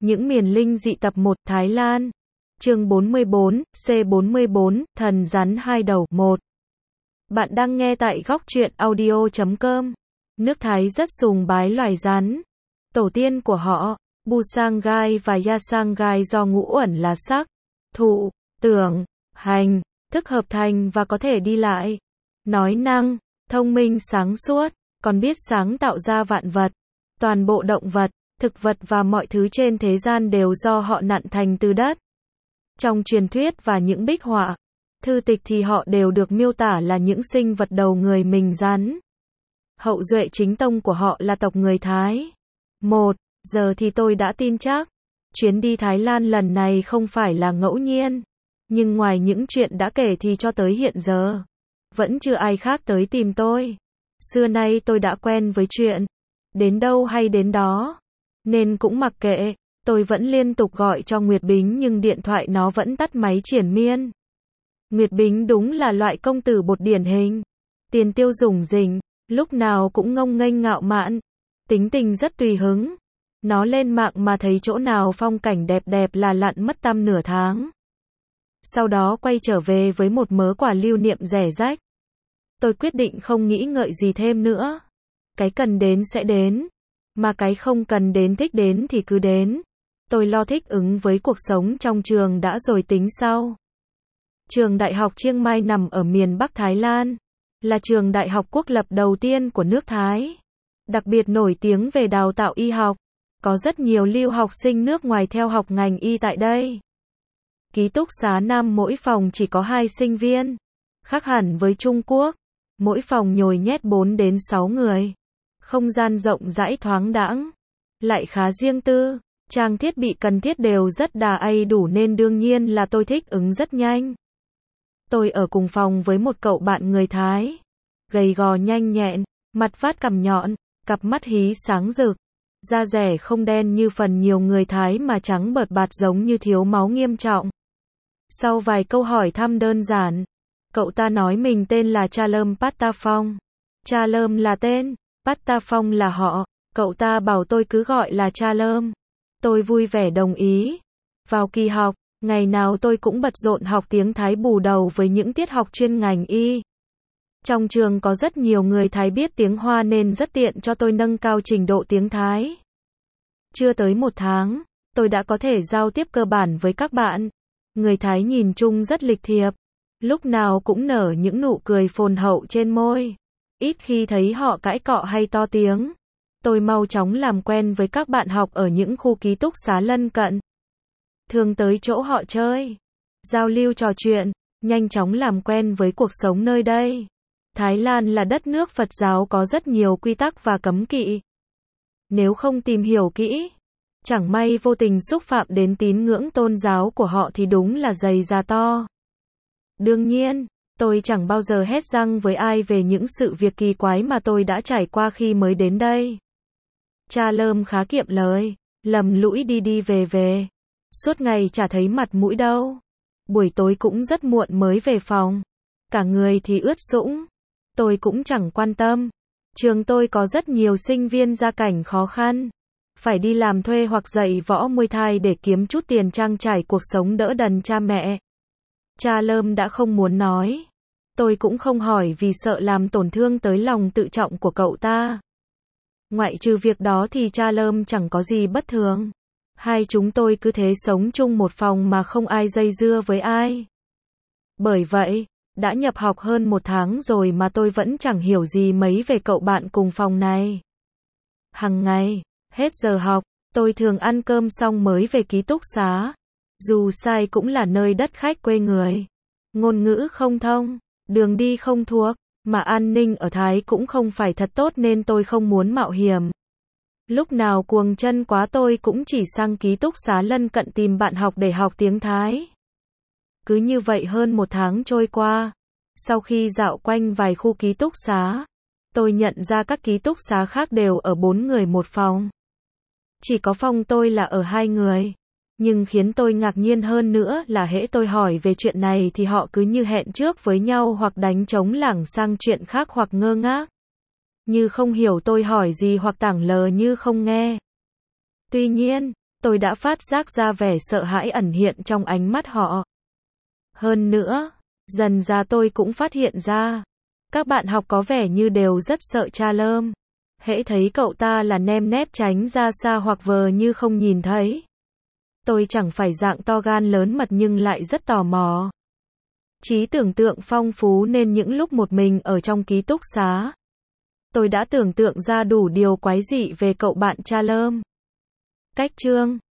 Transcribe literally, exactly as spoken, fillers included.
Những miền linh dị tập một Thái Lan. Chương bốn mươi bốn, C bốn mươi bốn, Thần rắn hai đầu. một. Bạn đang nghe tại góc truyện audio chấm com. Nước Thái rất sùng bái loài rắn. Tổ tiên của họ, Busangai và Yasangai do ngũ uẩn là sắc, thụ, tưởng, hành, thức hợp thành và có thể đi lại, nói năng, thông minh sáng suốt, còn biết sáng tạo ra vạn vật. Toàn bộ động vật, thực vật và mọi thứ trên thế gian đều do họ nặn thành từ đất. Trong truyền thuyết và những bích họa, thư tịch thì họ đều được miêu tả là những sinh vật đầu người mình rắn. Hậu duệ chính tông của họ là tộc người Thái. Một. Giờ thì tôi đã tin chắc, chuyến đi Thái Lan lần này không phải là ngẫu nhiên. Nhưng ngoài những chuyện đã kể thì cho tới hiện giờ, vẫn chưa ai khác tới tìm tôi. Xưa nay tôi đã quen với chuyện đến đâu hay đến đó, nên cũng mặc kệ. Tôi vẫn liên tục gọi cho Nguyệt Bính nhưng điện thoại nó vẫn tắt máy triền miên. Nguyệt Bính đúng là loại công tử bột điển hình. Tiền tiêu rủng rỉnh, lúc nào cũng ngông nghênh ngạo mạn, tính tình rất tùy hứng. Nó lên mạng mà thấy chỗ nào phong cảnh đẹp đẹp là lặn mất tăm nửa tháng. Sau đó quay trở về với một mớ quà lưu niệm rẻ rách. Tôi quyết định không nghĩ ngợi gì thêm nữa. Cái cần đến sẽ đến, mà cái không cần đến thích đến thì cứ đến. Tôi lo thích ứng với cuộc sống trong trường đã rồi tính sau. Trường Đại học Chiang Mai nằm ở miền Bắc Thái Lan, là trường đại học quốc lập đầu tiên của nước Thái. Đặc biệt nổi tiếng về đào tạo y học, có rất nhiều lưu học sinh nước ngoài theo học ngành y tại đây. Ký túc xá nam mỗi phòng chỉ có hai sinh viên, khác hẳn với Trung Quốc. Mỗi phòng nhồi nhét bốn đến sáu người. Không gian rộng rãi thoáng đãng, lại khá riêng tư. Trang thiết bị cần thiết đều rất đầy đủ nên đương nhiên là tôi thích ứng rất nhanh. Tôi ở cùng phòng với một cậu bạn người Thái, gầy gò nhanh nhẹn, mặt vát cằm nhọn, cặp mắt hí sáng rực, da rẻ không đen như phần nhiều người Thái mà trắng bợt bạt giống như thiếu máu nghiêm trọng. Sau vài câu hỏi thăm đơn giản, cậu ta nói mình tên là Chalom Pattafong. Chalom là tên, Pattafong là họ. Cậu ta bảo tôi cứ gọi là Chalom. Tôi vui vẻ đồng ý. Vào kỳ học, ngày nào tôi cũng bận rộn học tiếng Thái bù đầu với những tiết học chuyên ngành y. Trong trường có rất nhiều người Thái biết tiếng Hoa nên rất tiện cho tôi nâng cao trình độ tiếng Thái. Chưa tới một tháng, tôi đã có thể giao tiếp cơ bản với các bạn. Người Thái nhìn chung rất lịch thiệp, lúc nào cũng nở những nụ cười phồn hậu trên môi. Ít khi thấy họ cãi cọ hay to tiếng. Tôi mau chóng làm quen với các bạn học ở những khu ký túc xá lân cận. Thường tới chỗ họ chơi, giao lưu trò chuyện, nhanh chóng làm quen với cuộc sống nơi đây. Thái Lan là đất nước Phật giáo có rất nhiều quy tắc và cấm kỵ. Nếu không tìm hiểu kỹ, chẳng may vô tình xúc phạm đến tín ngưỡng tôn giáo của họ thì đúng là dày da to. Đương nhiên, tôi chẳng bao giờ hét răng với ai về những sự việc kỳ quái mà tôi đã trải qua khi mới đến đây. Chalom khá kiệm lời, lầm lũi đi đi về về. Suốt ngày chả thấy mặt mũi đâu. Buổi tối cũng rất muộn mới về phòng. Cả người thì ướt sũng. Tôi cũng chẳng quan tâm. Trường tôi có rất nhiều sinh viên gia cảnh khó khăn. Phải đi làm thuê hoặc dạy võ Muay Thai để kiếm chút tiền trang trải cuộc sống đỡ đần cha mẹ. Chalom đã không muốn nói. Tôi cũng không hỏi vì sợ làm tổn thương tới lòng tự trọng của cậu ta. Ngoại trừ việc đó thì Chalom chẳng có gì bất thường. Hai chúng tôi cứ thế sống chung một phòng mà không ai dây dưa với ai. Bởi vậy, đã nhập học hơn một tháng rồi mà tôi vẫn chẳng hiểu gì mấy về cậu bạn cùng phòng này. Hằng ngày, hết giờ học, tôi thường ăn cơm xong mới về ký túc xá. Dù sao cũng là nơi đất khách quê người. Ngôn ngữ không thông, đường đi không thuộc, mà an ninh ở Thái cũng không phải thật tốt nên tôi không muốn mạo hiểm. Lúc nào cuồng chân quá tôi cũng chỉ sang ký túc xá lân cận tìm bạn học để học tiếng Thái. Cứ như vậy hơn một tháng trôi qua. Sau khi dạo quanh vài khu ký túc xá, tôi nhận ra các ký túc xá khác đều ở bốn người một phòng. Chỉ có phòng tôi là ở hai người. Nhưng khiến tôi ngạc nhiên hơn nữa là hễ tôi hỏi về chuyện này thì họ cứ như hẹn trước với nhau hoặc đánh trống lảng sang chuyện khác hoặc ngơ ngác. Như không hiểu tôi hỏi gì hoặc tảng lờ như không nghe. Tuy nhiên, Tôi đã phát giác ra vẻ sợ hãi ẩn hiện trong ánh mắt họ. Hơn nữa, dần ra tôi cũng phát hiện ra, các bạn học có vẻ như đều rất sợ Charles. Hễ thấy cậu ta là nem nép tránh ra xa hoặc vờ như không nhìn thấy. Tôi chẳng phải dạng to gan lớn mật nhưng lại rất tò mò. Trí tưởng tượng phong phú nên những lúc một mình ở trong ký túc xá, tôi đã tưởng tượng ra đủ điều quái dị về cậu bạn Charles. Cách chương